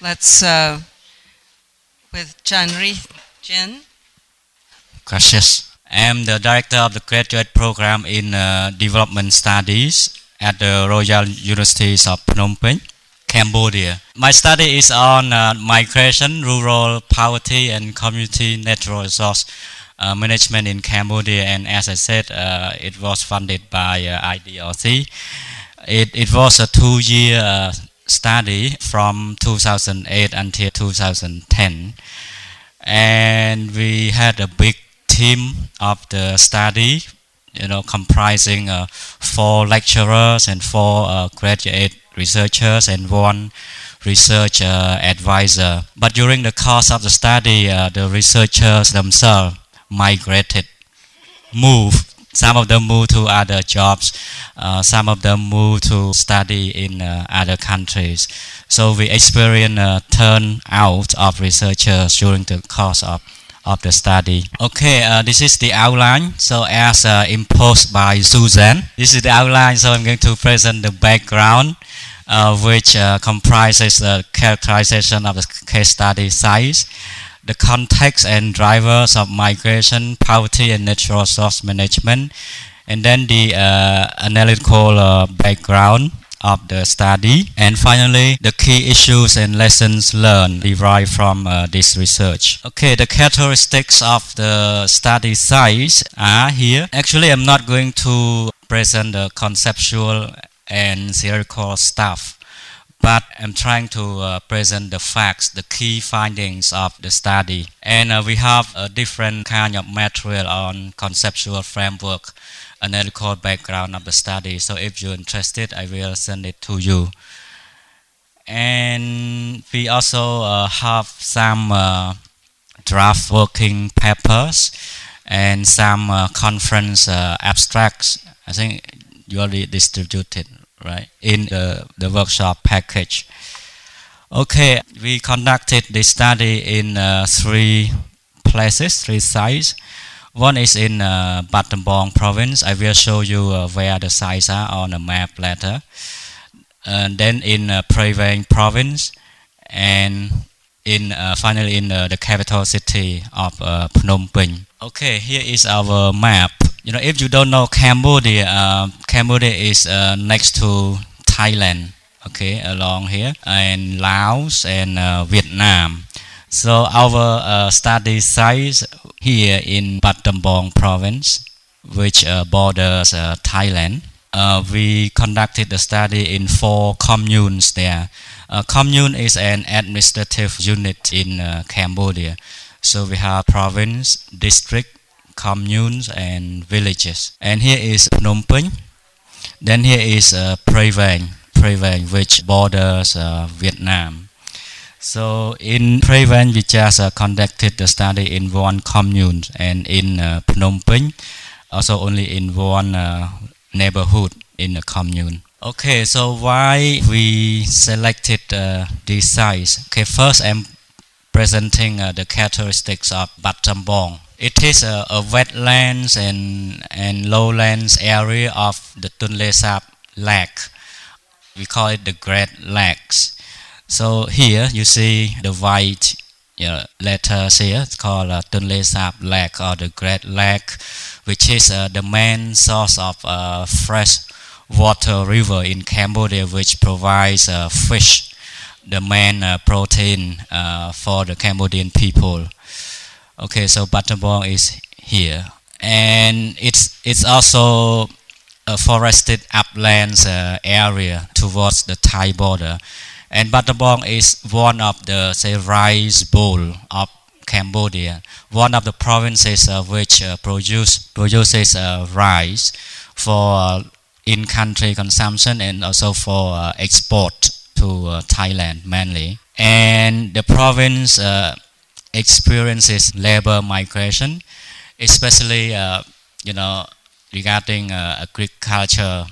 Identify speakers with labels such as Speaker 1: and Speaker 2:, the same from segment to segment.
Speaker 1: Let's with Chanri Jin.
Speaker 2: Gracias. I'm the director of the graduate program in development studies at the Royal Universities of Phnom Penh, Cambodia. My study is on migration, rural poverty, and community natural resource management in Cambodia. And as I said, it was funded by IDRC. It was a 2-year study from 2008 until 2010. And we had a big team of the study, comprising 4 lecturers and 4 graduate researchers and 1 research advisor. But during the course of the study, the researchers themselves moved. Some of them moved to other jobs. Some of them moved to study in other countries. So we experienced a turnout of researchers during the course of the study. Okay, this is the outline. So as imposed by Susan, this is the outline. So I'm going to present the background, which comprises the characterization of the case study size, the context and drivers of migration, poverty, and natural resource management, and then the analytical background of the study, and finally the key issues and lessons learned derived from this research. Okay, the characteristics of the study size are here. Actually, I'm not going to present the conceptual and theoretical stuff, but I'm trying to present the facts, the key findings of the study. And we have a different kind of material on conceptual framework, analytical background of the study. So if you're interested, I will send it to you. And we also have some draft working papers and some conference abstracts. I think you already distributed, right, in the workshop package. Okay, we conducted this study in 3 places, 3 sites. One is in Battambang province. I will show you where the sites are on the map later. And then in Prey Veng province, and finally in the capital city of Phnom Penh. Okay, here is our map. If you don't know Cambodia, Cambodia is next to Thailand, okay, along here, and Laos and Vietnam. So our study site here in Battambang province, which borders Thailand. We conducted the study in 4 communes there. Commune is an administrative unit in Cambodia. So we have province, district, communes, and villages. And here is Phnom Penh. Then here is Prey Veng, which borders Vietnam. So in Prey Veng, we just conducted the study in 1 commune, and in Phnom Penh, also only in 1 neighborhood in a commune. Okay, so why we selected these sites? Okay, first I'm presenting the characteristics of Battambang. It is a wetlands and lowlands area of the Tonle Sap Lake. We call it the Great Lakes. So here you see the white letters here. It's called Tonle Sap Lake, or the Great Lake, which is the main source of fresh water river in Cambodia, which provides fish, the main protein for the Cambodian people. Okay, so Battambang is here, and it's also a forested uplands area towards the Thai border. And Battambang is one of the, rice bowl of Cambodia, one of the provinces which produces rice for in-country consumption and also for export to Thailand mainly. And the province experiences labor migration, especially regarding agriculture,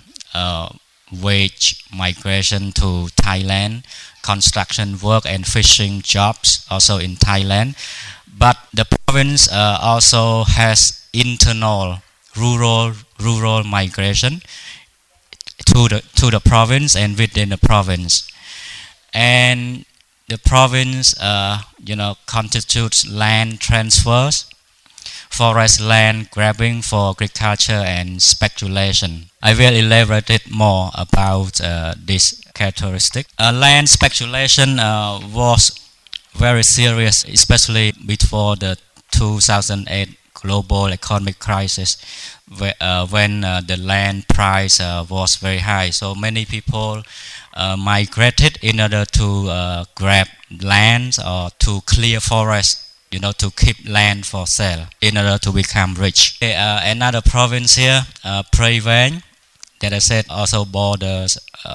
Speaker 2: wage migration to Thailand, construction work and fishing jobs also in Thailand. But the province also has internal rural migration to the province and within the province. And the province, constitutes land transfers, forest land grabbing for agriculture and speculation. I will elaborate more about this characteristic. Land speculation was very serious, especially before the 2008 global economic crisis, when the land price was very high. So many people migrated in order to grab lands or to clear forests, to keep land for sale in order to become rich. Another province here, Prey Veng, that I said also borders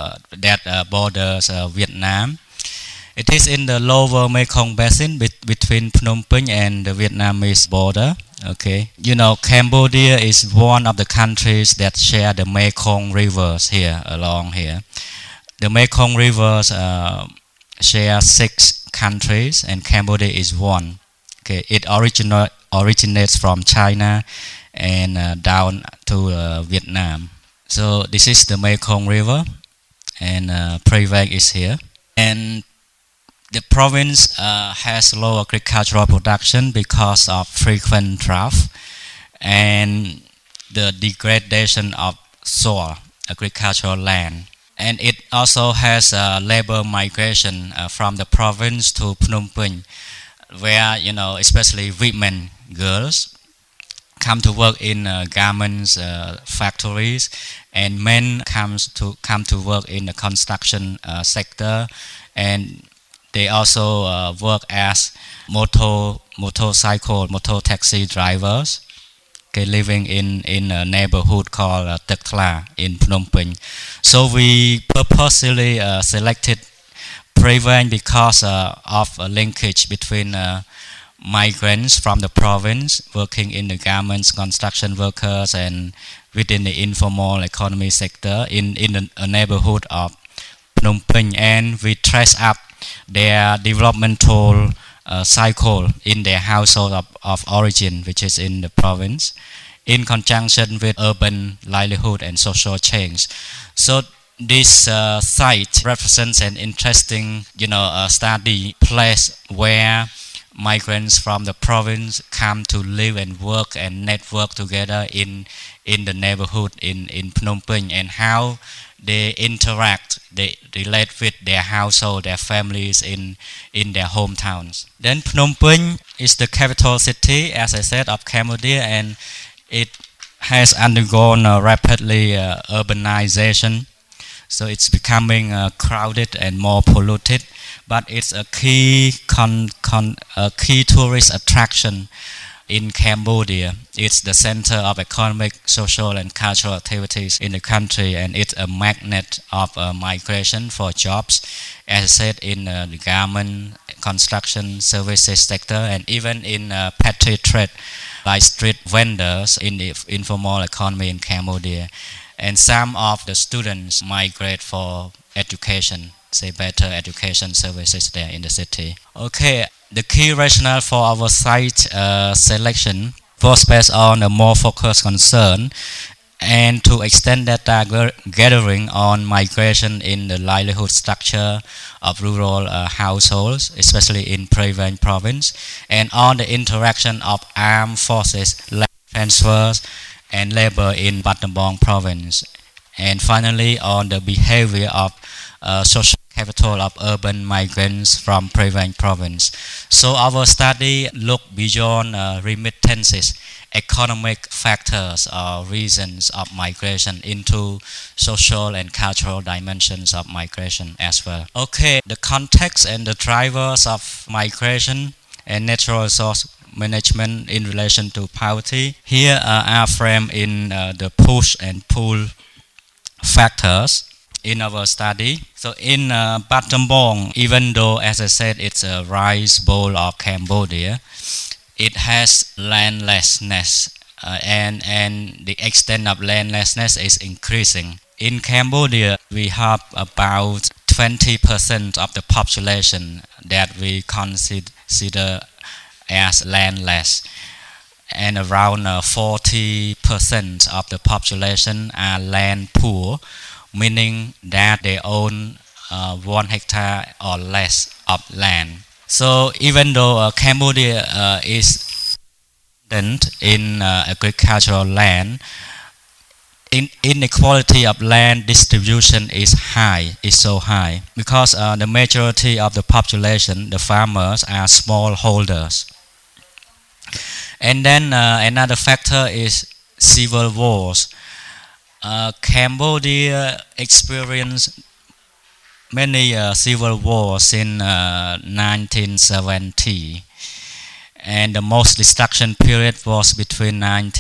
Speaker 2: Vietnam. It is in the lower Mekong Basin between Phnom Penh and the Vietnamese border. Okay, Cambodia is one of the countries that share the Mekong rivers here along here. The Mekong rivers share 6 countries, and Cambodia is one. Okay, it originates from China and down to Vietnam. So this is the Mekong River, and Prey Veng is here. And the province has low agricultural production because of frequent drought and the degradation of soil, agricultural land. And it also has labor migration from the province to Phnom Penh, where, especially women, girls, come to work in garments factories, and men come to work in the construction sector, and they also work as motor taxi drivers, living in a neighborhood called Tek Tla in Phnom Penh. So we purposely selected Prey Veng because of a linkage between migrants from the province working in the garments, construction workers, and within the informal economy sector in a neighborhood of Phnom Penh, and we trace up their developmental cycle in their household of origin, which is in the province, in conjunction with urban livelihood and social change. So this site represents an interesting, study place where migrants from the province come to live and work and network together in the neighborhood in Phnom Penh, and how they interact, they relate with their household, their families in their hometowns. Then Phnom Penh is the capital city, as I said, of Cambodia, and it has undergone rapidly urbanization. So it's becoming crowded and more polluted, but it's a key tourist attraction in Cambodia. It's the center of economic, social, and cultural activities in the country, and it's a magnet of migration for jobs, as I said, in the garment, construction, services sector, and even in petty trade, like street vendors in the informal economy in Cambodia. And some of the students migrate for education, say better education services there in the city. Okay, the key rationale for our site selection was based on a more focused concern and to extend data gathering on migration in the livelihood structure of rural households, especially in Prey Veng province, and on the interaction of armed forces, land transfers, and labor in Battambang province, and finally on the behavior of social capital of urban migrants from Prey Veng province. So our study looked beyond remittances, economic factors or reasons of migration, into social and cultural dimensions of migration as well. Okay, the context and the drivers of migration and natural resource management in relation to poverty here are framed in the push and pull factors in our study. So in Battambang, even though, as I said, it's a rice bowl of Cambodia, it has landlessness, and the extent of landlessness is increasing. In Cambodia, we have about 20% of the population that we consider as landless, and around 40% of the population are land poor, meaning that they own 1 hectare or less of land. So even though Cambodia is in agricultural land, inequality of land distribution is so high because the majority of the population, the farmers, are smallholders. And then another factor is civil wars. Cambodia experienced many civil wars in 1970. And the most destruction period was between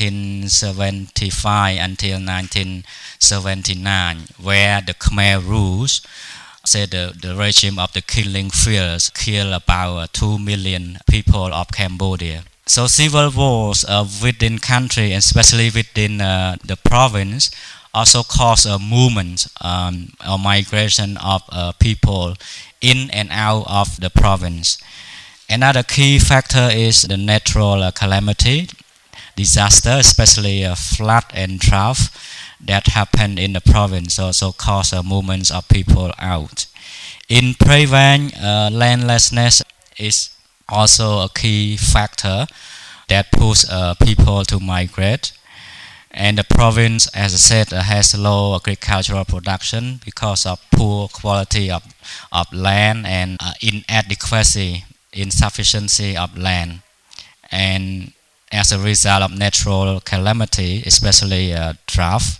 Speaker 2: 1975 until 1979, where the Khmer rules, said the regime of the killing fields, killed about 2 million people of Cambodia. So civil wars within country, especially within the province, also cause a movement or migration of people in and out of the province. Another key factor is the natural calamity, disaster, especially flood and drought that happen in the province, also cause movements of people out. In Prey Veng, landlessness is also a key factor that pushes people to migrate. And the province, as I said, has low agricultural production because of poor quality of land and insufficiency of land. And as a result of natural calamity, especially drought,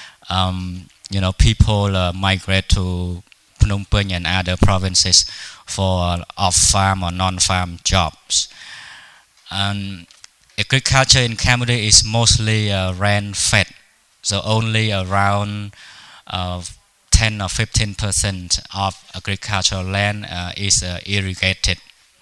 Speaker 2: people migrate to Phnom Penh and other provinces for off-farm or non-farm jobs. And agriculture in Cambodia is mostly rain-fed, so only around 10 or 15% of agricultural land is irrigated.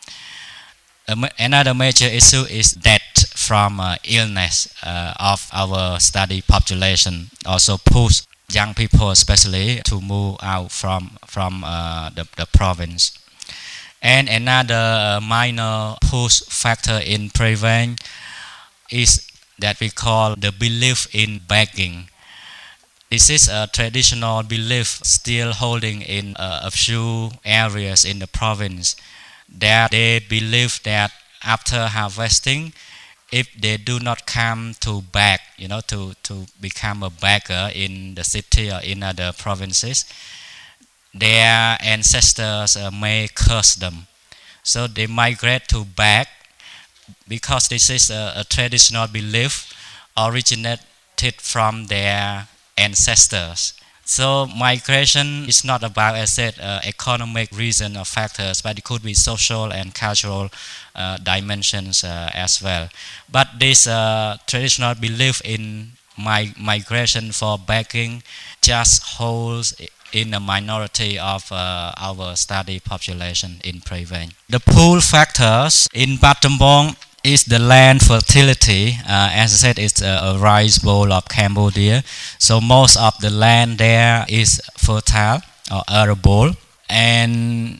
Speaker 2: Another major issue is death from illness of our study population, also push young people especially to move out from the province. And another minor push factor in Prey Veng is that we call the belief in begging. This is a traditional belief still holding in a few areas in the province, that they believe that after harvesting, if they do not come to beg, to become a beggar in the city or in other provinces, their ancestors may curse them. So they migrate to beg because this is a traditional belief originated from their ancestors. So migration is not about, as I said, economic reason or factors, but it could be social and cultural dimensions as well. But this traditional belief in migration for begging just holds in a minority of our study population in Prey Veng. The pull factors in Battambang is the land fertility. As I said, it's a rice bowl of Cambodia. So most of the land there is fertile or arable, and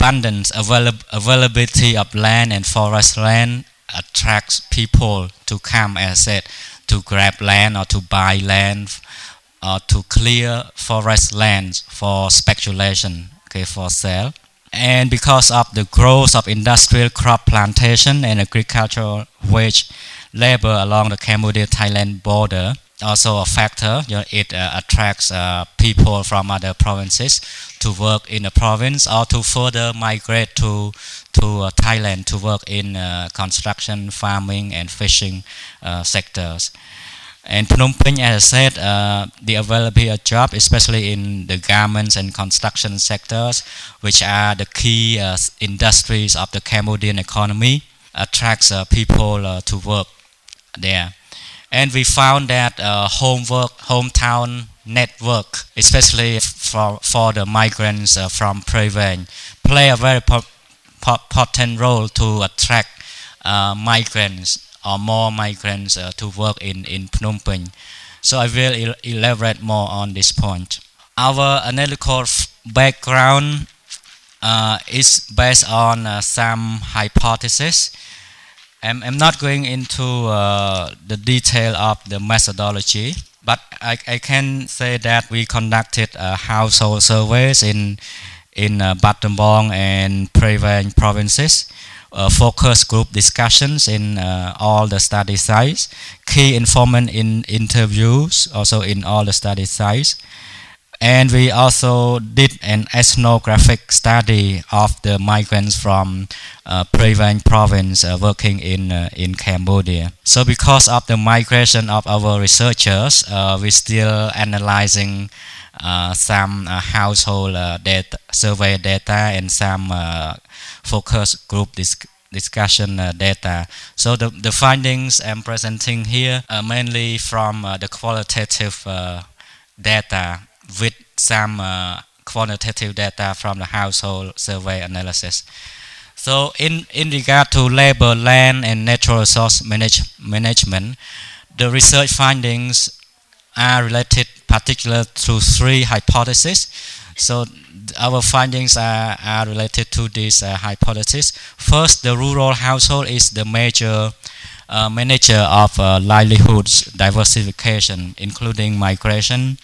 Speaker 2: availability of land and forest land attracts people to come, as I said, to grab land or to buy land or to clear forest lands for speculation, for sale. And because of the growth of industrial crop plantation and agricultural wage labor along the Cambodia-Thailand border, also a factor. It attracts people from other provinces to work in the province or to further migrate to Thailand to work in construction, farming, and fishing sectors. And Phnom Penh, as I said, the availability of jobs, especially in the garments and construction sectors, which are the key industries of the Cambodian economy, attracts people to work there. And we found that hometown network, especially for the migrants from Prey Veng, play a very potent role to attract migrants or more migrants to work in Phnom Penh. So I will elaborate more on this point. Our analytical background is based on some hypotheses. I'm not going into the detail of the methodology, but I can say that we conducted household surveys in Battambang and Prey Veng provinces, focus group discussions in all the study sites, key informant in interviews also in all the study sites. And we also did an ethnographic study of the migrants from Prey Veng province working in Cambodia. So because of the migration of our researchers, we're still analyzing some household data, survey data, and some focus group discussion data. So the findings I'm presenting here are mainly from the qualitative data with some quantitative data from the household survey analysis. So in regard to labor, land, and natural resource management, the research findings are related particularly to three hypotheses. So our findings are related to this hypothesis. First, the rural household is the major manager of livelihoods diversification, including migration,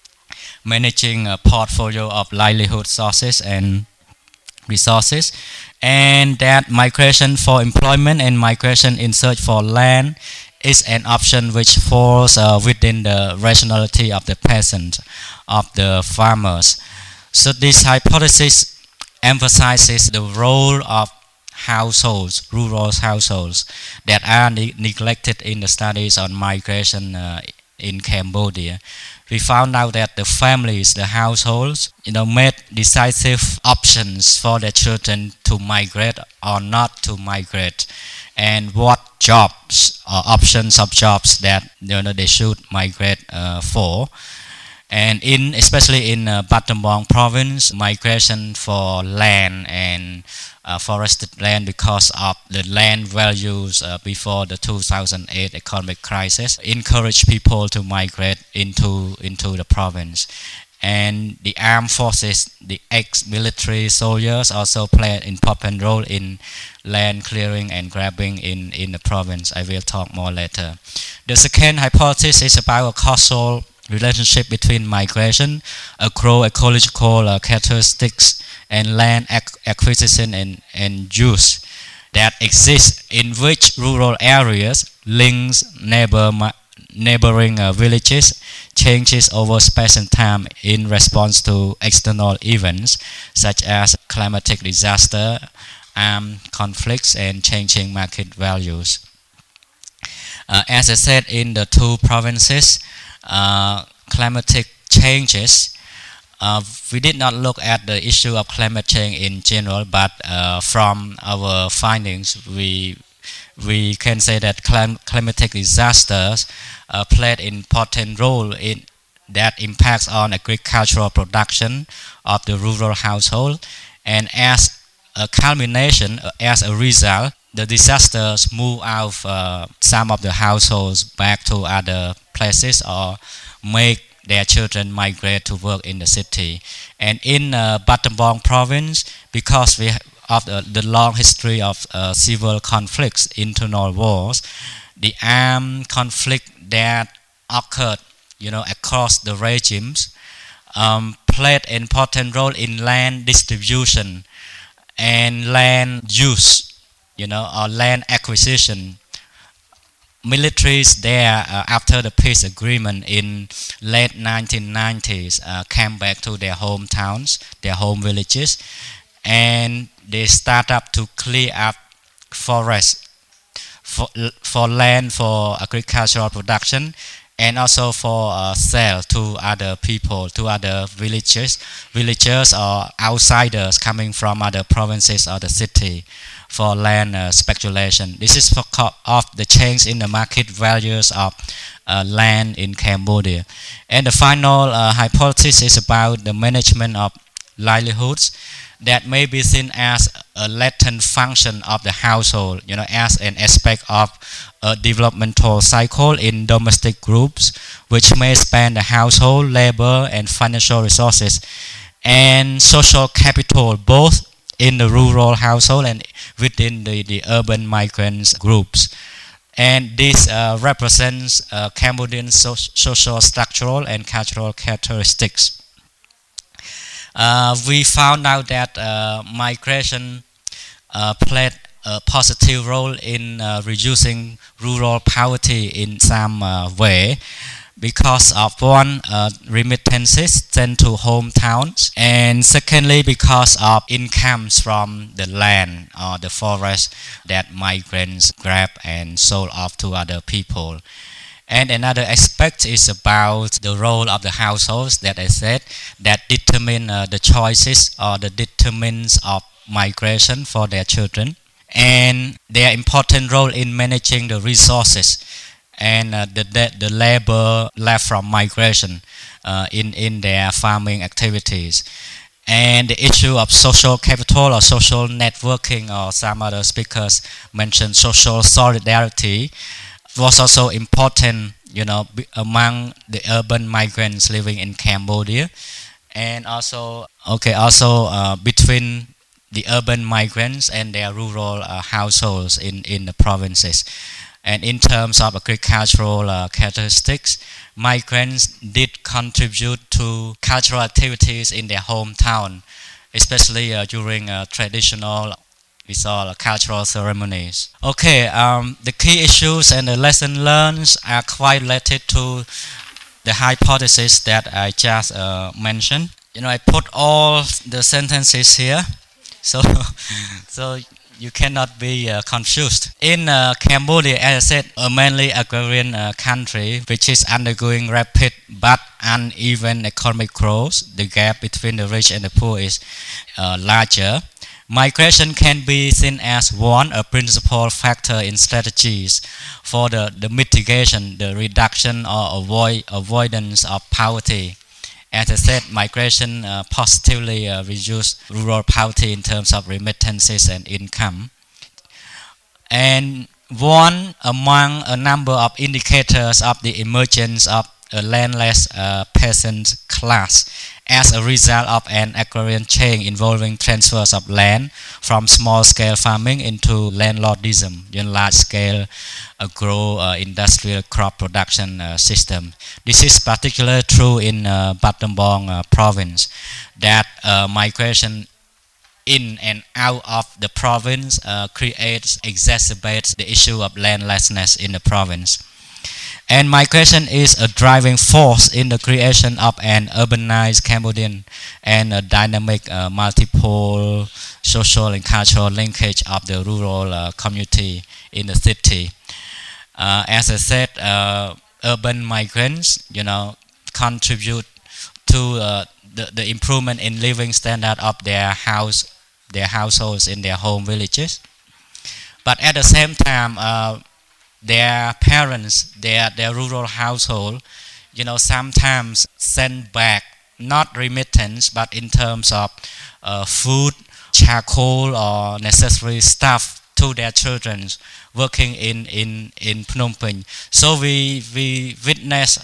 Speaker 2: managing a portfolio of livelihood sources and resources, and that migration for employment and migration in search for land is an option which falls within the rationality of the peasant, of the farmers. So this hypothesis emphasizes the role of households, rural households, that are neglected in the studies on migration in Cambodia. We found out that the families, the households, made decisive options for their children to migrate or not to migrate, and what jobs or options of jobs that they should migrate for. And especially in Battambang province, migration for land and forested land, because of the land values before the 2008 economic crisis, encourage people to migrate into the province. And the armed forces, the ex-military soldiers, also play an important role in land clearing and grabbing in the province. I will talk more later. The second hypothesis is about a causal relationship between migration, agroecological characteristics, and land acquisition and use that exists, in which rural areas links neighboring villages changes over space and time in response to external events such as climatic disaster, armed conflicts, and changing market values. As I said, in the two provinces, climatic changes, we did not look at the issue of climate change in general, but from our findings, we can say that climatic disasters played an important role in that impacts on agricultural production of the rural household, and as a culmination, as a result, the disasters move out some of the households back to other places or make their children migrate to work in the city. And in Battambang province, because we of the long history of civil conflicts, internal wars, the armed conflict that occurred, across the regimes, played an important role in land distribution and land use, or land acquisition. Militaries there, after the peace agreement in late 1990s, came back to their hometowns, their home villages, and they start up to clear up forests for land for agricultural production, and also for sale to other people, to other villagers or outsiders coming from other provinces or the city for land speculation. This is because of the change in the market values of land in Cambodia. And the final hypothesis is about the management of livelihoods that may be seen as a latent function of the household, as an aspect of a developmental cycle in domestic groups, which may span the household, labor, and financial resources, and social capital, both in the rural household and within the urban migrants groups. And this represents Cambodian social, structural, and cultural characteristics. We found out that migration played a positive role in reducing rural poverty in some way, because of one, remittances sent to hometowns, and secondly because of incomes from the land or the forest that migrants grab and sold off to other people. And another aspect is about the role of the households that I said, that determine the choices or the determinants of migration for their children, and their important role in managing the resources and the labor left from migration in their farming activities. And the issue of social capital or social networking, or some other speakers mentioned social solidarity, was also important, among the urban migrants living in Cambodia, and also between the urban migrants and their rural households in the provinces. And in terms of agricultural characteristics, migrants did contribute to cultural activities in their hometown, especially during traditional cultural ceremonies. Okay, the key issues and the lesson learned are quite related to the hypothesis that I just mentioned. I put all the sentences here, so you cannot be confused. In Cambodia, as I said, a mainly agrarian country which is undergoing rapid but uneven economic growth, the gap between the rich and the poor is larger. Migration can be seen as a principal factor in strategies for the mitigation, the reduction or avoidance of poverty. As I said, migration positively reduced rural poverty in terms of remittances and income. And one among a number of indicators of the emergence of a landless peasant class as a result of an agrarian change involving transfers of land from small-scale farming into landlordism, large-scale agro-industrial crop production system. This is particularly true in Battambang province, that migration in and out of the province exacerbates the issue of landlessness in the province. And migration is a driving force in the creation of an urbanized Cambodian and a dynamic multiple social and cultural linkage of the rural community in the city. As I said, urban migrants, contribute to the improvement in living standard of their households in their home villages. But at the same time, their parents, their rural household, sometimes send back not remittance, but in terms of food, charcoal, or necessary stuff to their children working in Phnom Penh. So we witness,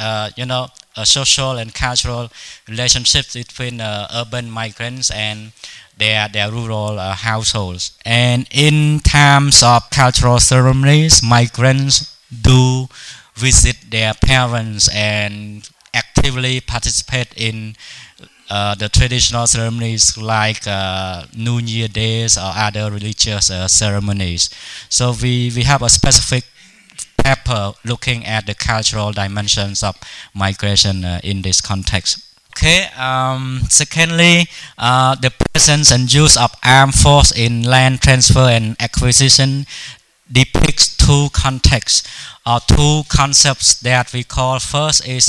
Speaker 2: a social and cultural relationships between urban migrants and their rural households. And in terms of cultural ceremonies, migrants do visit their parents and actively participate in the traditional ceremonies like New Year days or other religious ceremonies. So we have a specific paper looking at the cultural dimensions of migration in this context. Okay. Secondly, the presence and use of armed force in land transfer and acquisition depicts two contexts or two concepts that we call, first is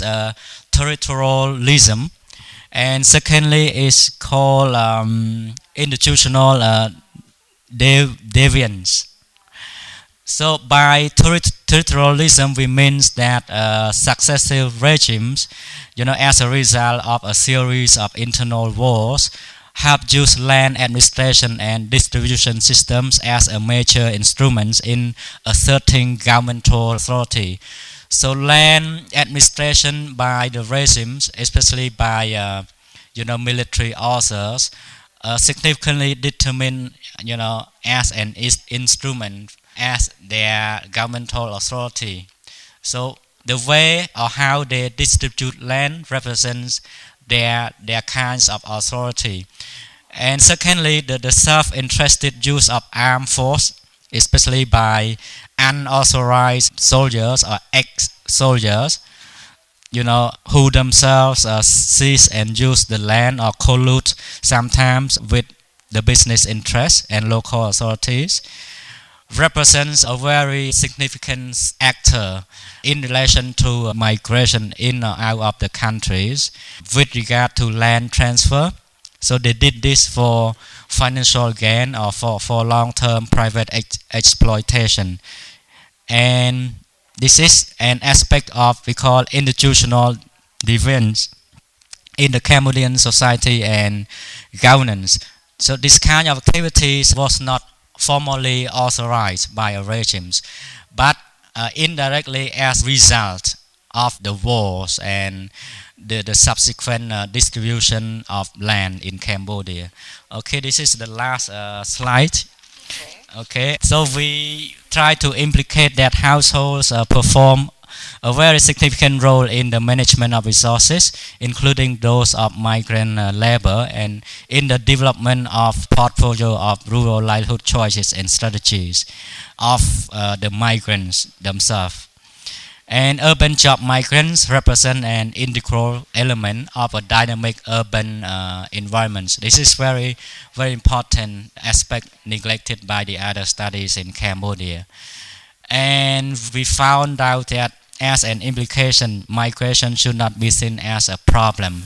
Speaker 2: territorialism, and secondly is called institutional deviance. So by territorialism, we mean that successive regimes, as a result of a series of internal wars, have used land administration and distribution systems as a major instruments in asserting governmental authority. So land administration by the regimes, especially by military authors, significantly determined, as an instrument, as their governmental authority. So the way or how they distribute land represents their kinds of authority. And secondly, the self-interested use of armed force, especially by unauthorized soldiers or ex-soldiers, who themselves seize and use the land or collude sometimes with the business interests and local authorities, represents a very significant actor in relation to migration in or out of the countries with regard to land transfer. So they did this for financial gain or for long-term private exploitation. And this is an aspect of we call institutional deviance in the Cambodian society and governance. So this kind of activities was not formally authorized by regimes, but indirectly as a result of the wars and the subsequent distribution of land in Cambodia. Okay, this is the last slide. Okay, so we try to implicate that households perform a very significant role in the management of resources, including those of migrant labor, and in the development of portfolio of rural livelihood choices and strategies of the migrants themselves. And urban job migrants represent an integral element of a dynamic urban environment. This is very, very important aspect neglected by the other studies in Cambodia. And we found out that as an implication, migration should not be seen as a problem,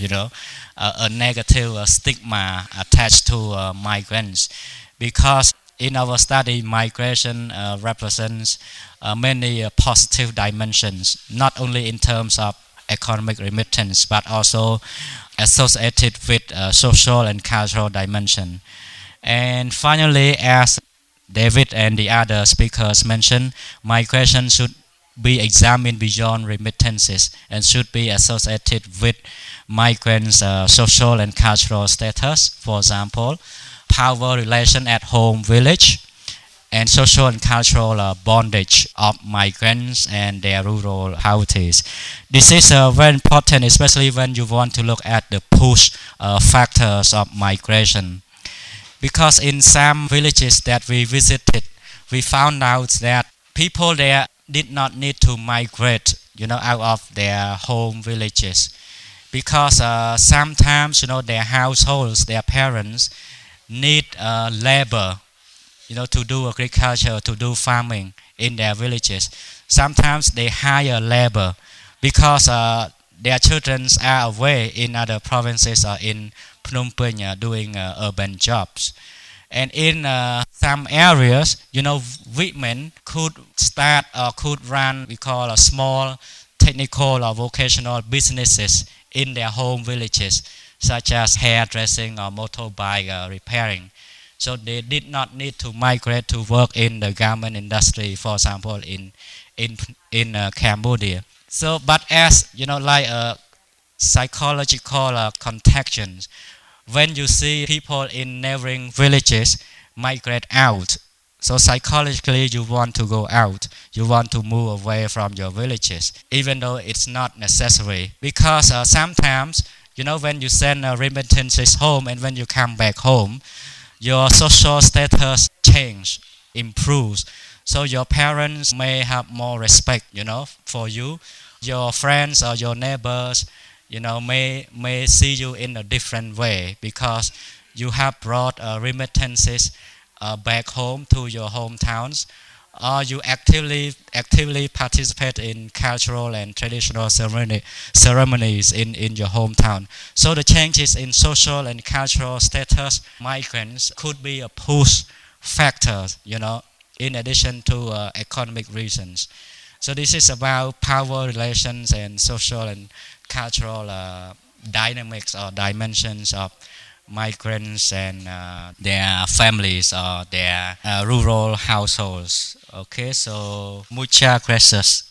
Speaker 2: a negative stigma attached to migrants, because in our study, migration represents many positive dimensions, not only in terms of economic remittance, but also associated with social and cultural dimension. And finally, as David and the other speakers mentioned, migration should be examined beyond remittances and should be associated with migrants' social and cultural status, for example, power relation at home village, and social and cultural bondage of migrants and their rural houses. This is very important, especially when you want to look at the push factors of migration. Because in some villages that we visited, we found out that people there did not need to migrate, out of their home villages. Because sometimes, their households, their parents, need labor, to do agriculture, to do farming in their villages. Sometimes they hire labor because their children are away in other provinces or in Phnom Penh doing urban jobs. And in some areas, women could start or could run, we call a small technical or vocational businesses in their home villages, such as hairdressing or motorbike repairing. So they did not need to migrate to work in the garment industry, for example, in Cambodia. So, but as like a psychological contagion, when you see people in neighboring villages migrate out, so psychologically you want to go out, you want to move away from your villages, even though it's not necessary. Because sometimes, when you send remittances home and when you come back home, your social status change, improves. So your parents may have more respect, for you. Your friends or your neighbors, may see you in a different way because you have brought remittances back home to your hometowns, or you actively participate in cultural and traditional ceremonies in your hometown. So the changes in social and cultural status migrants could be a push factor, in addition to economic reasons. So this is about power relations and social and cultural dynamics or dimensions of migrants and their families or their rural households. Okay, so muchas gracias.